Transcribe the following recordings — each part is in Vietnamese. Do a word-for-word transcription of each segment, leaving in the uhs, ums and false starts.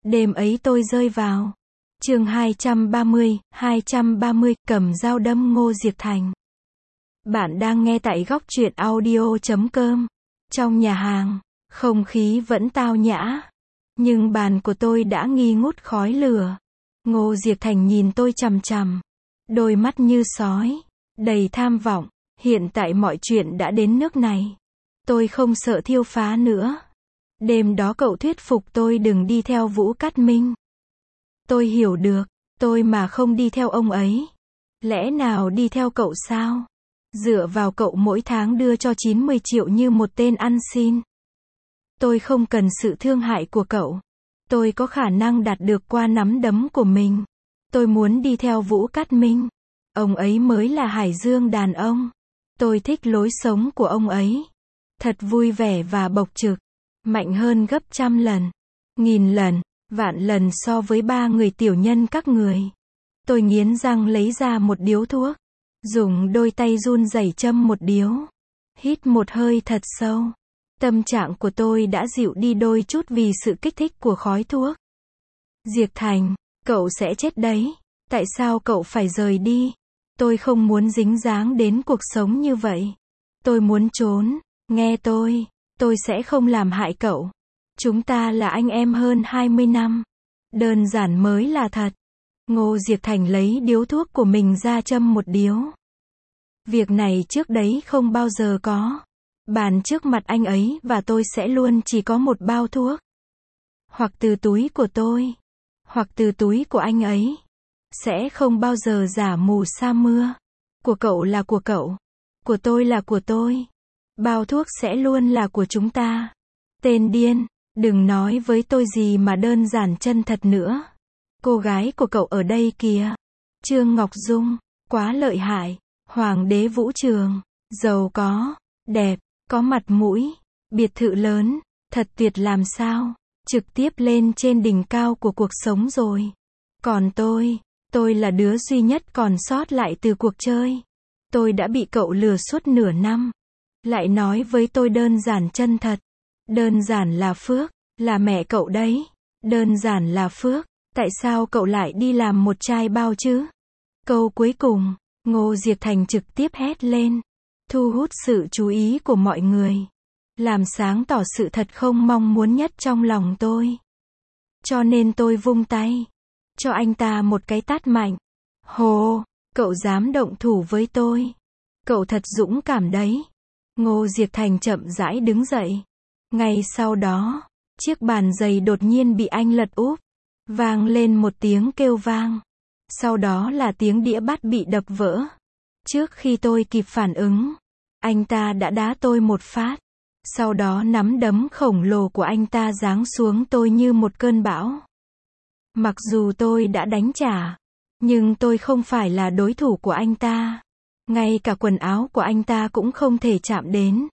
Đêm ấy tôi rơi vào. Chương hai trăm ba mươi, hai trăm ba mươi, cầm dao đâm Ngô Diệc Thành. Bạn đang nghe tại góc truyện audio chấm com. Trong nhà hàng, không khí vẫn tao nhã, nhưng bàn của tôi đã nghi ngút khói lửa. Ngô Diệc Thành nhìn tôi chằm chằm, đôi mắt như sói, đầy tham vọng. Hiện tại mọi chuyện đã đến nước này, tôi không sợ thiêu phá nữa. Đêm đó cậu thuyết phục tôi đừng đi theo Vũ Cát Minh. Tôi hiểu được, tôi mà không đi theo ông ấy, lẽ nào đi theo cậu sao? Dựa vào cậu mỗi tháng đưa cho chín mươi triệu như một tên ăn xin. Tôi không cần sự thương hại của cậu. Tôi có khả năng đạt được qua nắm đấm của mình. Tôi muốn đi theo Vũ Cát Minh. Ông ấy mới là hải dương đàn ông. Tôi thích lối sống của ông ấy. Thật vui vẻ và bộc trực. Mạnh hơn gấp trăm lần, nghìn lần, vạn lần so với ba người tiểu nhân các người. Tôi nghiến răng lấy ra một điếu thuốc, dùng đôi tay run rẩy châm một điếu. Hít một hơi thật sâu. Tâm trạng của tôi đã dịu đi đôi chút vì sự kích thích của khói thuốc. Diệc Thành, cậu sẽ chết đấy. Tại sao cậu phải rời đi? Tôi không muốn dính dáng đến cuộc sống như vậy. Tôi muốn trốn. Nghe tôi. Tôi sẽ không làm hại cậu. Chúng ta là anh em hơn hai mươi năm. Đơn giản mới là thật. Ngô Diệc Thành lấy điếu thuốc của mình ra châm một điếu. Việc này trước đấy không bao giờ có. Bàn trước mặt anh ấy và tôi sẽ luôn chỉ có một bao thuốc. Hoặc từ túi của tôi, hoặc từ túi của anh ấy. Sẽ không bao giờ giả mù sa mưa. Của cậu là của cậu. Của tôi là của tôi. Bao thuốc sẽ luôn là của chúng ta. Tên điên, đừng nói với tôi gì mà đơn giản chân thật nữa. Cô gái của cậu ở đây kìa. Trương Ngọc Dung, quá lợi hại. Hoàng đế vũ trường, giàu có, đẹp, có mặt mũi, biệt thự lớn, thật tuyệt làm sao. Trực tiếp lên trên đỉnh cao của cuộc sống rồi. Còn tôi, tôi là đứa duy nhất còn sót lại từ cuộc chơi. Tôi đã bị cậu lừa suốt nửa năm. Lại nói với tôi đơn giản chân thật. Đơn giản là phước, là mẹ cậu đấy. Đơn giản là phước, tại sao cậu lại đi làm một chai bao chứ? Câu cuối cùng, Ngô Diệc Thành trực tiếp hét lên, thu hút sự chú ý của mọi người. Làm sáng tỏ sự thật không mong muốn nhất trong lòng tôi. Cho nên tôi vung tay, cho anh ta một cái tát mạnh. Hồ, cậu dám động thủ với tôi. Cậu thật dũng cảm đấy. Ngô Diệc Thành chậm rãi đứng dậy. Ngay sau đó, chiếc bàn giày đột nhiên bị anh lật úp. Vang lên một tiếng kêu vang. Sau đó là tiếng đĩa bát bị đập vỡ. Trước khi tôi kịp phản ứng, anh ta đã đá tôi một phát. Sau đó nắm đấm khổng lồ của anh ta giáng xuống tôi như một cơn bão. Mặc dù tôi đã đánh trả, nhưng tôi không phải là đối thủ của anh ta. Ngay cả quần áo của anh ta cũng không thể chạm đến.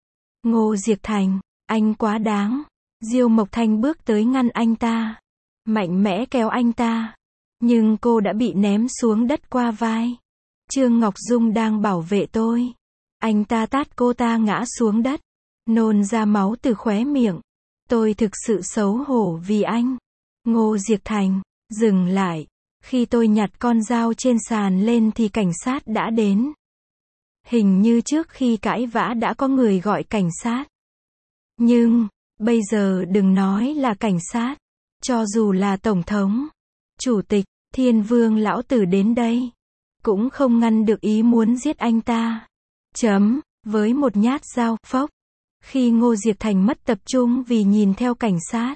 Ngô Diệc Thành, anh quá đáng. Diêu Mộc Thanh bước tới ngăn anh ta, mạnh mẽ kéo anh ta. Nhưng cô đã bị ném xuống đất qua vai. Trương Ngọc Dung đang bảo vệ tôi. Anh ta tát cô ta ngã xuống đất, nôn ra máu từ khóe miệng. Tôi thực sự xấu hổ vì anh. Ngô Diệc Thành, dừng lại. Khi tôi nhặt con dao trên sàn lên thì cảnh sát đã đến. Hình như trước khi cãi vã đã có người gọi cảnh sát. Nhưng, bây giờ đừng nói là cảnh sát. Cho dù là Tổng thống, Chủ tịch, Thiên Vương lão tử đến đây, cũng không ngăn được ý muốn giết anh ta. Chấm, với một nhát dao, phốc. Khi Ngô Diệc Thành mất tập trung vì nhìn theo cảnh sát,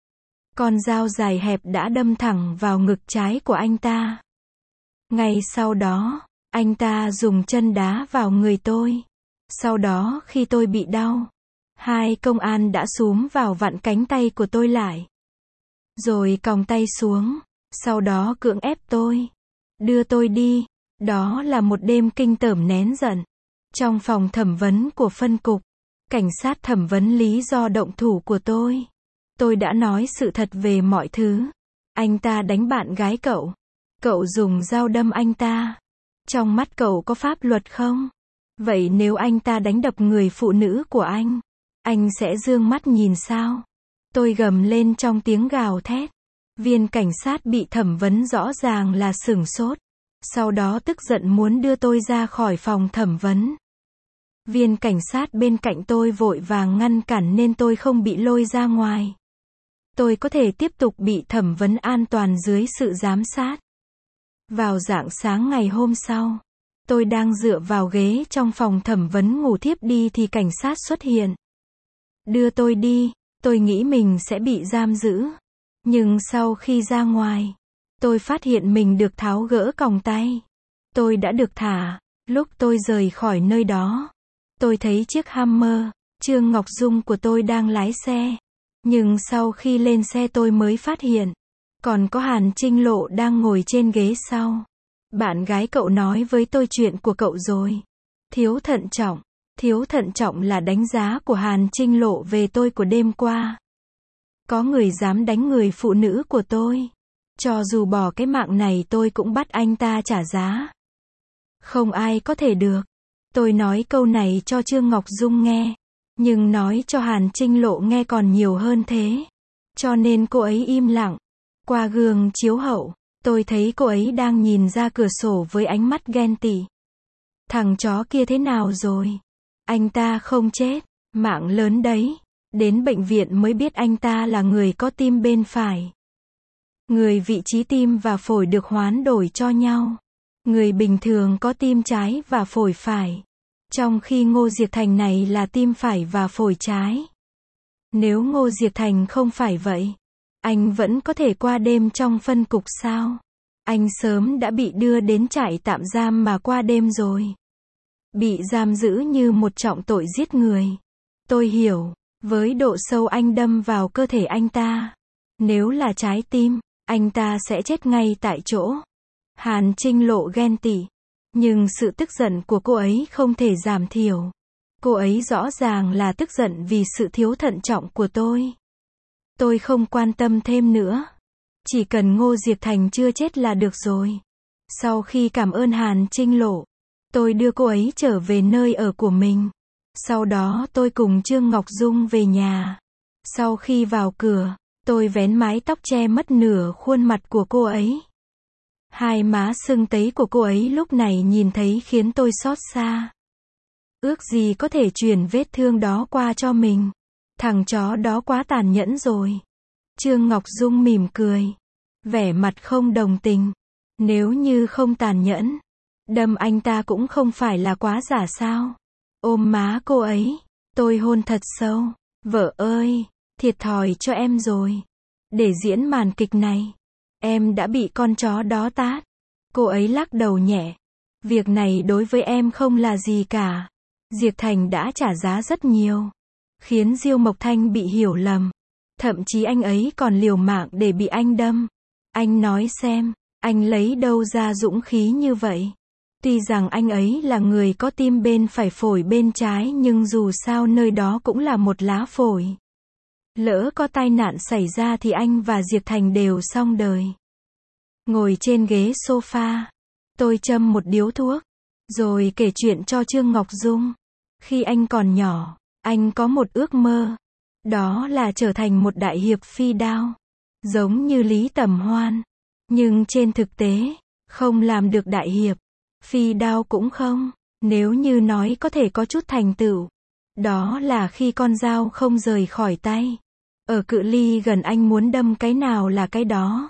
con dao dài hẹp đã đâm thẳng vào ngực trái của anh ta. Ngay sau đó, anh ta dùng chân đá vào người tôi. Sau đó khi tôi bị đau, hai công an đã xúm vào vặn cánh tay của tôi lại. Rồi còng tay xuống, sau đó cưỡng ép tôi, đưa tôi đi. Đó là một đêm kinh tởm nén giận. Trong phòng thẩm vấn của phân cục, cảnh sát thẩm vấn lý do động thủ của tôi. Tôi đã nói sự thật về mọi thứ. Anh ta đánh bạn gái cậu. Cậu dùng dao đâm anh ta. Trong mắt cậu có pháp luật không? Vậy nếu anh ta đánh đập người phụ nữ của anh, anh sẽ dương mắt nhìn sao? Tôi gầm lên trong tiếng gào thét. Viên cảnh sát bị thẩm vấn rõ ràng là sửng sốt. Sau đó tức giận muốn đưa tôi ra khỏi phòng thẩm vấn. Viên cảnh sát bên cạnh tôi vội vàng ngăn cản nên tôi không bị lôi ra ngoài. Tôi có thể tiếp tục bị thẩm vấn an toàn dưới sự giám sát. Vào rạng sáng ngày hôm sau, tôi đang dựa vào ghế trong phòng thẩm vấn ngủ thiếp đi thì cảnh sát xuất hiện. Đưa tôi đi, tôi nghĩ mình sẽ bị giam giữ. Nhưng sau khi ra ngoài, tôi phát hiện mình được tháo gỡ còng tay. Tôi đã được thả. Lúc tôi rời khỏi nơi đó, tôi thấy chiếc Hummer, Trương Ngọc Dung của tôi đang lái xe. Nhưng sau khi lên xe tôi mới phát hiện, còn có Hàn Trinh Lộ đang ngồi trên ghế sau. Bạn gái cậu nói với tôi chuyện của cậu rồi. Thiếu thận trọng. Thiếu thận trọng là đánh giá của Hàn Trinh Lộ về tôi của đêm qua. Có người dám đánh người phụ nữ của tôi. Cho dù bỏ cái mạng này tôi cũng bắt anh ta trả giá. Không ai có thể được. Tôi nói câu này cho Trương Ngọc Dung nghe. Nhưng nói cho Hàn Trinh Lộ nghe còn nhiều hơn thế. Cho nên cô ấy im lặng. Qua gương chiếu hậu, tôi thấy cô ấy đang nhìn ra cửa sổ với ánh mắt ghen tị. Thằng chó kia thế nào rồi? Anh ta không chết. Mạng lớn đấy. Đến bệnh viện mới biết anh ta là người có tim bên phải. Người vị trí tim và phổi được hoán đổi cho nhau. Người bình thường có tim trái và phổi phải. Trong khi Ngô Diệc Thành này là tim phải và phổi trái. Nếu Ngô Diệc Thành không phải vậy, anh vẫn có thể qua đêm trong phân cục sao? Anh sớm đã bị đưa đến trại tạm giam mà qua đêm rồi. Bị giam giữ như một trọng tội giết người. Tôi hiểu, với độ sâu anh đâm vào cơ thể anh ta. Nếu là trái tim, anh ta sẽ chết ngay tại chỗ. Hàn Trinh Lộ ghen tị. Nhưng sự tức giận của cô ấy không thể giảm thiểu. Cô ấy rõ ràng là tức giận vì sự thiếu thận trọng của tôi. Tôi không quan tâm thêm nữa. Chỉ cần Ngô Diệc Thành chưa chết là được rồi. Sau khi cảm ơn Hàn Trinh Lộ, tôi đưa cô ấy trở về nơi ở của mình. Sau đó tôi cùng Trương Ngọc Dung về nhà. Sau khi vào cửa, tôi vén mái tóc che mất nửa khuôn mặt của cô ấy. Hai má sưng tấy của cô ấy lúc này nhìn thấy khiến tôi xót xa. Ước gì có thể chuyển vết thương đó qua cho mình. Thằng chó đó quá tàn nhẫn rồi. Trương Ngọc Dung mỉm cười. Vẻ mặt không đồng tình. Nếu như không tàn nhẫn, đâm anh ta cũng không phải là quá giả sao. Ôm má cô ấy. Tôi hôn thật sâu. Vợ ơi, thiệt thòi cho em rồi. Để diễn màn kịch này, em đã bị con chó đó tát. Cô ấy lắc đầu nhẹ. Việc này đối với em không là gì cả. Diệc Thành đã trả giá rất nhiều. Khiến Diêu Mộc Thanh bị hiểu lầm. Thậm chí anh ấy còn liều mạng để bị anh đâm. Anh nói xem, anh lấy đâu ra dũng khí như vậy? Tuy rằng anh ấy là người có tim bên phải phổi bên trái nhưng dù sao nơi đó cũng là một lá phổi. Lỡ có tai nạn xảy ra thì anh và Diệc Thành đều xong đời. Ngồi trên ghế sofa, tôi châm một điếu thuốc, rồi kể chuyện cho Trương Ngọc Dung. Khi anh còn nhỏ, anh có một ước mơ. Đó là trở thành một đại hiệp phi đao. Giống như Lý Tầm Hoan. Nhưng trên thực tế, không làm được đại hiệp. Phi đao cũng không. Nếu như nói có thể có chút thành tựu, đó là khi con dao không rời khỏi tay. Ở cự ly gần anh muốn đâm cái nào là cái đó.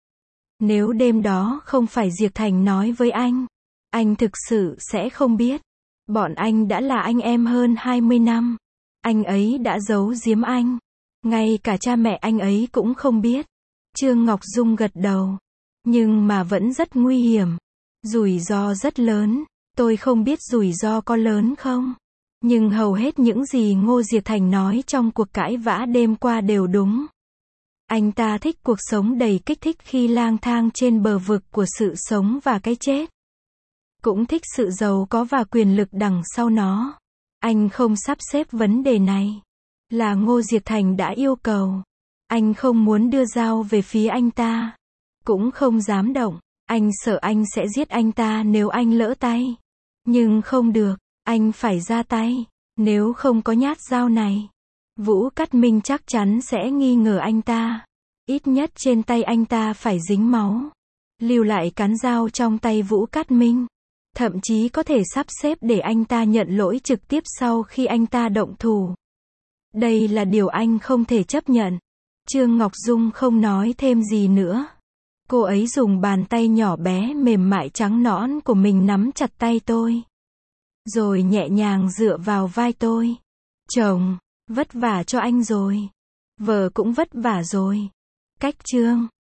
Nếu đêm đó không phải Diệc Thành nói với anh, anh thực sự sẽ không biết. Bọn anh đã là anh em hơn hai mươi năm. Anh ấy đã giấu giếm anh. Ngay cả cha mẹ anh ấy cũng không biết. Trương Ngọc Dung gật đầu. Nhưng mà vẫn rất nguy hiểm. Rủi ro rất lớn. Tôi không biết rủi ro có lớn không. Nhưng hầu hết những gì Ngô Diệc Thành nói trong cuộc cãi vã đêm qua đều đúng. Anh ta thích cuộc sống đầy kích thích khi lang thang trên bờ vực của sự sống và cái chết. Cũng thích sự giàu có và quyền lực đằng sau nó. Anh không sắp xếp vấn đề này. Là Ngô Diệc Thành đã yêu cầu. Anh không muốn đưa dao về phía anh ta. Cũng không dám động. Anh sợ anh sẽ giết anh ta nếu anh lỡ tay. Nhưng không được. Anh phải ra tay. Nếu không có nhát dao này, Vũ Cát Minh chắc chắn sẽ nghi ngờ anh ta. Ít nhất trên tay anh ta phải dính máu. Lưu lại cán dao trong tay Vũ Cát Minh. Thậm chí có thể sắp xếp để anh ta nhận lỗi trực tiếp sau khi anh ta động thủ. Đây là điều anh không thể chấp nhận. Trương Ngọc Dung không nói thêm gì nữa. Cô ấy dùng bàn tay nhỏ bé mềm mại trắng nõn của mình nắm chặt tay tôi. Rồi nhẹ nhàng dựa vào vai tôi. Chồng, vất vả cho anh rồi. Vợ cũng vất vả rồi. Cách Trương